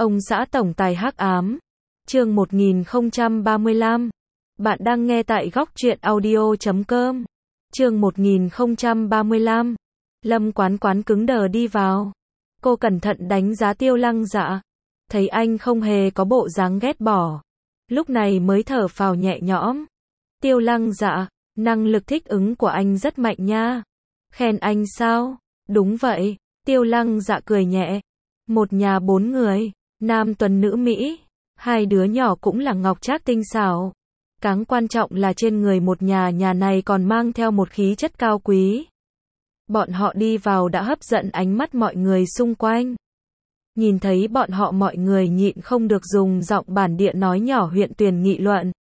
Ông xã tổng tài hắc ám. Chương 1035. Bạn đang nghe tại góc truyện audio.com. Chương 1035. Lâm Quán Quán cứng đờ đi vào. Cô cẩn thận đánh giá Tiêu Lăng Dạ. Thấy anh không hề có bộ dáng ghét bỏ. Lúc này mới thở phào nhẹ nhõm. Tiêu Lăng Dạ, năng lực thích ứng của anh rất mạnh nha. Khen anh sao? Đúng vậy. Tiêu Lăng Dạ cười nhẹ. Một nhà 4 người, nam tuần nữ Mỹ. 2 đứa nhỏ cũng là ngọc trác tinh xảo. Càng quan trọng là trên người một nhà này còn mang theo một khí chất cao quý. Bọn họ đi vào đã hấp dẫn ánh mắt mọi người xung quanh. Nhìn thấy bọn họ mọi người nhịn không được dùng giọng bản địa nói nhỏ huyện Tuyền nghị luận.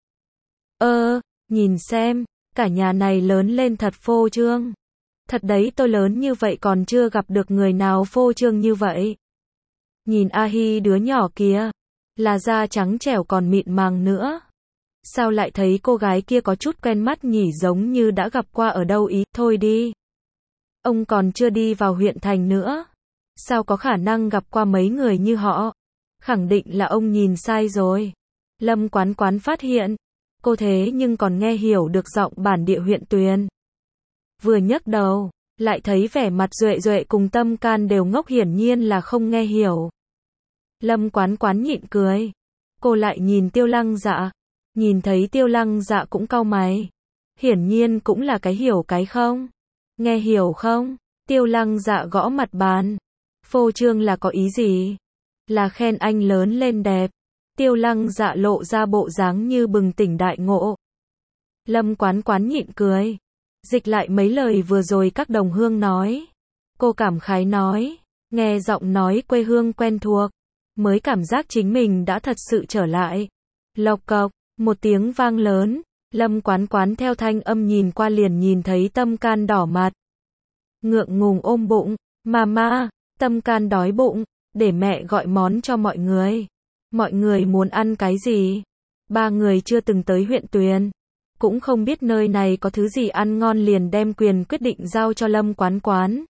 Nhìn xem, cả nhà này lớn lên thật phô trương. Thật đấy, tôi lớn như vậy còn chưa gặp được người nào phô trương như vậy. Nhìn A Hi đứa nhỏ kia, là da trắng trẻo còn mịn màng nữa. Sao lại thấy cô gái kia có chút quen mắt nhỉ, giống như đã gặp qua ở đâu ý, thôi đi. Ông còn chưa đi vào huyện thành nữa. Sao có khả năng gặp qua mấy người như họ? Khẳng định là ông nhìn sai rồi. Lâm Quán Quán phát hiện, cô thế nhưng còn nghe hiểu được giọng bản địa huyện Tuyền. Vừa nhấc đầu, lại thấy vẻ mặt Duệ Duệ cùng Tâm Can đều ngốc, hiển nhiên là không nghe hiểu. Lâm Quán Quán nhịn cười. Cô lại nhìn Tiêu Lăng Dạ. Nhìn thấy Tiêu Lăng Dạ cũng cau mày. Hiển nhiên cũng là cái hiểu cái không. Nghe hiểu không? Tiêu Lăng Dạ gõ mặt bàn. Phô trương là có ý gì? Là khen anh lớn lên đẹp. Tiêu Lăng Dạ lộ ra bộ dáng như bừng tỉnh đại ngộ. Lâm Quán Quán nhịn cười. Dịch lại mấy lời vừa rồi các đồng hương nói. Cô cảm khái nói. Nghe giọng nói quê hương quen thuộc. Mới cảm giác chính mình đã thật sự trở lại. Lộc cộc, một tiếng vang lớn. Lâm Quán Quán theo thanh âm nhìn qua liền nhìn thấy Tâm Can đỏ mặt. Ngượng ngùng ôm bụng. Mama, Tâm Can đói bụng. Để mẹ gọi món cho mọi người. Mọi người muốn ăn cái gì? 3 người chưa từng tới huyện Tuyền. Cũng không biết nơi này có thứ gì ăn ngon, liền đem quyền quyết định giao cho Lâm Quán Quán.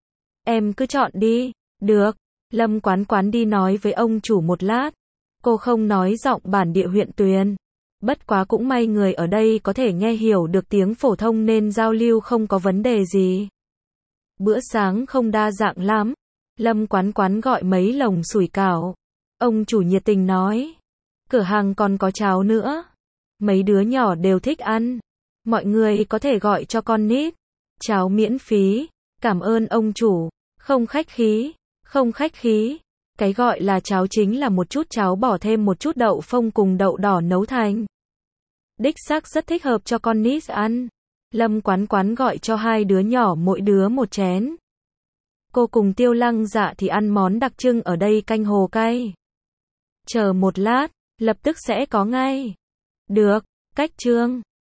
Em cứ chọn đi. Được. Lâm Quán Quán đi nói với ông chủ một lát. Cô không nói giọng bản địa huyện Tuyền. Bất quá cũng may người ở đây có thể nghe hiểu được tiếng phổ thông nên giao lưu không có vấn đề gì. Bữa sáng không đa dạng lắm. Lâm Quán Quán gọi mấy lồng sủi cảo. Ông chủ nhiệt tình nói. Cửa hàng còn có cháo nữa. Mấy đứa nhỏ đều thích ăn. Mọi người có thể gọi cho con nít. Cháo miễn phí. Cảm ơn ông chủ. Không khách khí. Không khách khí. Cái gọi là cháo chính là một chút cháo bỏ thêm một chút đậu phộng cùng đậu đỏ nấu thành. Đích xác rất thích hợp cho con nít ăn. Lâm Quán Quán gọi cho 2 đứa nhỏ mỗi đứa một chén. Cô cùng Tiêu Lăng Dạ thì ăn món đặc trưng ở đây, canh hồ cay. Chờ một lát, lập tức sẽ có ngay. Được, cách trương.